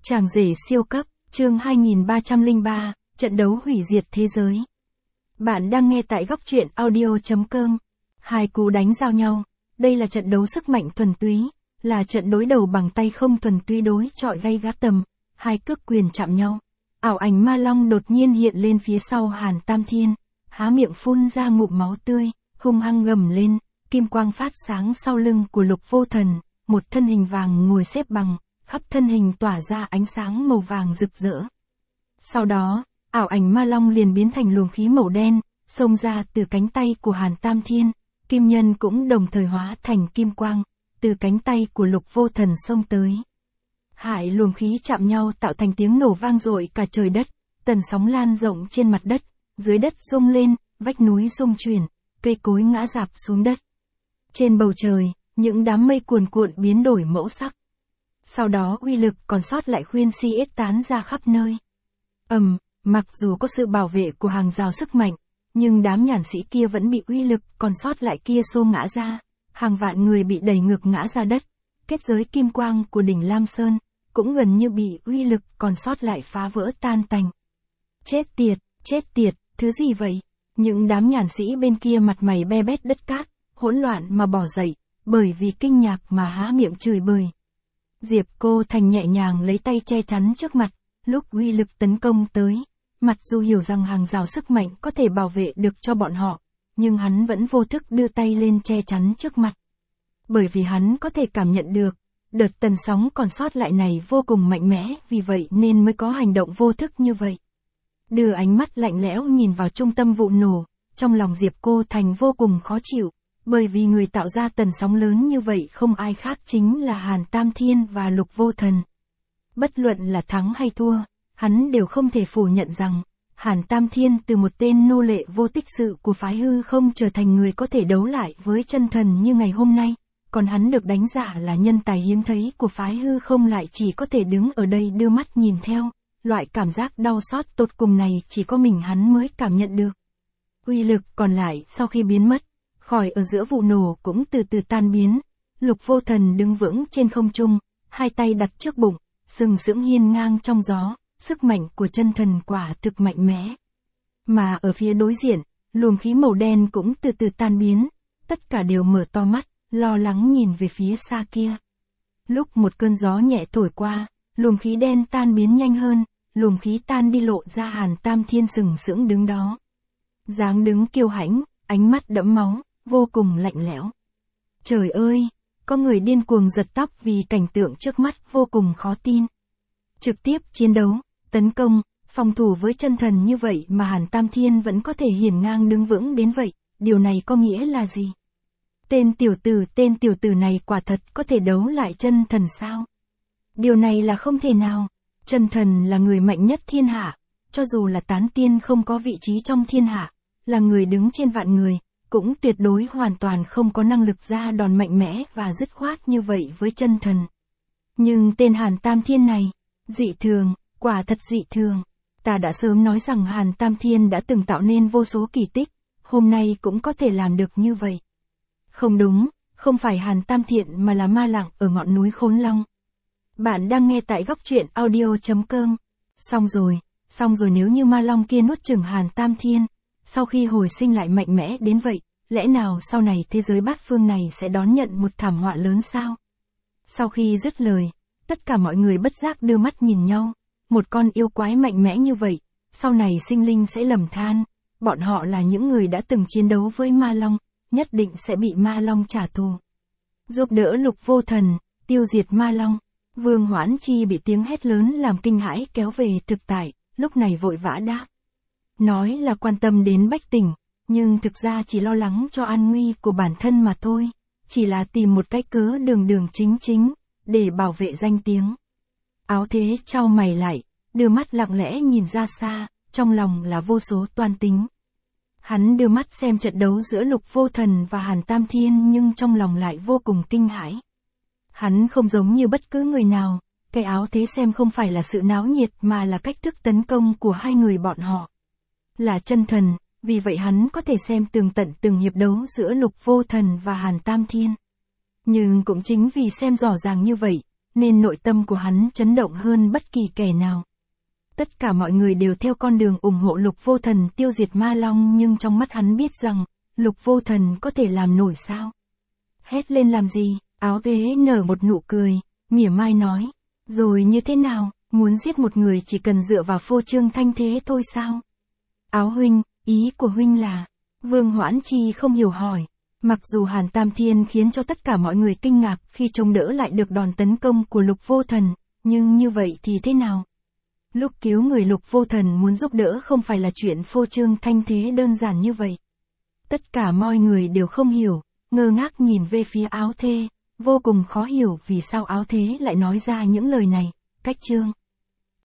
Chàng rể siêu cấp, chương 2303, trận đấu hủy diệt thế giới. Bạn đang nghe tại góc truyện audio.com. Hai cú đánh giao nhau, đây là trận đấu sức mạnh thuần túy, là trận đối đầu bằng tay không thuần túy đối chọi gay gắt tầm, hai cước quyền chạm nhau. Ảo ảnh ma long đột nhiên hiện lên phía sau Hàn Tam Thiên, há miệng phun ra ngụm máu tươi, hung hăng gầm lên, kim quang phát sáng sau lưng của Lục Vô Thần, một thân hình vàng ngồi xếp bằng, khắp thân hình tỏa ra ánh sáng màu vàng rực rỡ. Sau đó, ảo ảnh ma long liền biến thành luồng khí màu đen, xông ra từ cánh tay của Hàn Tam Thiên, kim nhân cũng đồng thời hóa thành kim quang, từ cánh tay của Lục Vô Thần xông tới. Hai luồng khí chạm nhau tạo thành tiếng nổ vang dội cả trời đất, tần sóng lan rộng trên mặt đất, dưới đất rung lên, vách núi rung chuyển, cây cối ngã rạp xuống đất. Trên bầu trời, những đám mây cuồn cuộn biến đổi mẫu sắc. Sau đó uy lực còn sót lại khuyên si ết tán ra khắp nơi. Mặc dù có sự bảo vệ của hàng rào sức mạnh, nhưng đám nhàn sĩ kia vẫn bị uy lực còn sót lại kia xô ngã ra, hàng vạn người bị đẩy ngược ngã ra đất. Kết giới kim quang của đỉnh Lam Sơn cũng gần như bị uy lực còn sót lại phá vỡ tan tành. Chết tiệt, thứ gì vậy? Những đám nhàn sĩ bên kia mặt mày be bét đất cát, hỗn loạn mà bỏ dậy, bởi vì kinh ngạc mà há miệng chửi bới. Diệp Cô Thành nhẹ nhàng lấy tay che chắn trước mặt, lúc uy lực tấn công tới, mặc dù hiểu rằng hàng rào sức mạnh có thể bảo vệ được cho bọn họ, nhưng hắn vẫn vô thức đưa tay lên che chắn trước mặt. Bởi vì hắn có thể cảm nhận được, đợt tần sóng còn sót lại này vô cùng mạnh mẽ, vì vậy nên mới có hành động vô thức như vậy. Đưa ánh mắt lạnh lẽo nhìn vào trung tâm vụ nổ, trong lòng Diệp Cô Thành vô cùng khó chịu, bởi vì người tạo ra tần sóng lớn như vậy không ai khác chính là Hàn Tam Thiên và Lục Vô Thần. Bất luận là thắng hay thua, hắn đều không thể phủ nhận rằng, Hàn Tam Thiên từ một tên nô lệ vô tích sự của phái hư không trở thành người có thể đấu lại với chân thần như ngày hôm nay, còn hắn được đánh giá là nhân tài hiếm thấy của phái hư không lại chỉ có thể đứng ở đây đưa mắt nhìn theo, loại cảm giác đau xót tột cùng này chỉ có mình hắn mới cảm nhận được. Uy lực còn lại sau khi biến mất, khỏi ở giữa vụ nổ cũng từ từ tan biến, Lục Vô Thần đứng vững trên không trung, hai tay đặt trước bụng, sừng sững hiên ngang trong gió, sức mạnh của chân thần quả thực mạnh mẽ. Mà ở phía đối diện, luồng khí màu đen cũng từ từ tan biến, tất cả đều mở to mắt, lo lắng nhìn về phía xa kia. Lúc một cơn gió nhẹ thổi qua, luồng khí đen tan biến nhanh hơn, luồng khí tan đi lộ ra Hàn Tam Thiên sừng sững đứng đó. Dáng đứng kiêu hãnh, ánh mắt đẫm máu, vô cùng lạnh lẽo. Trời ơi, có người điên cuồng giật tóc vì cảnh tượng trước mắt vô cùng khó tin. Trực tiếp chiến đấu, tấn công, phòng thủ với chân thần như vậy mà Hàn Tam Thiên vẫn có thể hiển ngang đứng vững đến vậy, điều này có nghĩa là gì? Tên tiểu tử này quả thật có thể đấu lại chân thần sao? Điều này là không thể nào, chân thần là người mạnh nhất thiên hạ, cho dù là tán tiên không có vị trí trong thiên hạ, là người đứng trên vạn người, cũng tuyệt đối hoàn toàn không có năng lực ra đòn mạnh mẽ và dứt khoát như vậy với chân thần. Nhưng tên Hàn Tam Thiên này, dị thường, quả thật dị thường. Ta đã sớm nói rằng Hàn Tam Thiên đã từng tạo nên vô số kỳ tích, hôm nay cũng có thể làm được như vậy. Không đúng, không phải Hàn Tam Thiên mà là ma lặng ở ngọn núi Khốn Long. Bạn đang nghe tại góc truyện audio.com. Xong rồi nếu như ma long kia nuốt chửng Hàn Tam Thiên, sau khi hồi sinh lại mạnh mẽ đến vậy, lẽ nào sau này thế giới bát phương này sẽ đón nhận một thảm họa lớn sao? Sau khi dứt lời, tất cả mọi người bất giác đưa mắt nhìn nhau, một con yêu quái mạnh mẽ như vậy, sau này sinh linh sẽ lầm than, bọn họ là những người đã từng chiến đấu với ma long, nhất định sẽ bị ma long trả thù. Giúp đỡ Lục Vô Thần, tiêu diệt ma long. Vương Hoãn Chi bị tiếng hét lớn làm kinh hãi kéo về thực tại, lúc này vội vã đáp. Nói là quan tâm đến bách tỉnh, nhưng thực ra chỉ lo lắng cho an nguy của bản thân mà thôi, chỉ là tìm một cái cớ đường chính, để bảo vệ danh tiếng. Áo Thế chau mày lại, đưa mắt lặng lẽ nhìn ra xa, trong lòng là vô số toan tính. Hắn đưa mắt xem trận đấu giữa Lục Vô Thần và Hàn Tam Thiên nhưng trong lòng lại vô cùng kinh hãi. Hắn không giống như bất cứ người nào, cái Áo Thế xem không phải là sự náo nhiệt mà là cách thức tấn công của hai người bọn họ. Là chân thần, vì vậy hắn có thể xem tường tận từng hiệp đấu giữa Lục Vô Thần và Hàn Tam Thiên. Nhưng cũng chính vì xem rõ ràng như vậy, nên nội tâm của hắn chấn động hơn bất kỳ kẻ nào. Tất cả mọi người đều theo con đường ủng hộ Lục Vô Thần tiêu diệt Ma Long, nhưng trong mắt hắn biết rằng, Lục Vô Thần có thể làm nổi sao? Hét lên làm gì? Áo Vế nở một nụ cười, mỉa mai nói. Rồi như thế nào, muốn giết một người chỉ cần dựa vào phô trương thanh thế thôi sao? Áo huynh, ý của huynh là... Vương Hoãn Chi không hiểu hỏi. Mặc dù Hàn Tam Thiên khiến cho tất cả mọi người kinh ngạc khi chống đỡ lại được đòn tấn công của Lục Vô Thần, nhưng như vậy thì thế nào? Lúc cứu người Lục Vô Thần muốn giúp đỡ không phải là chuyện phô trương thanh thế đơn giản như vậy. Tất cả mọi người đều không hiểu, ngơ ngác nhìn về phía Áo Thê, vô cùng khó hiểu vì sao Áo Thế lại nói ra những lời này. Cách chương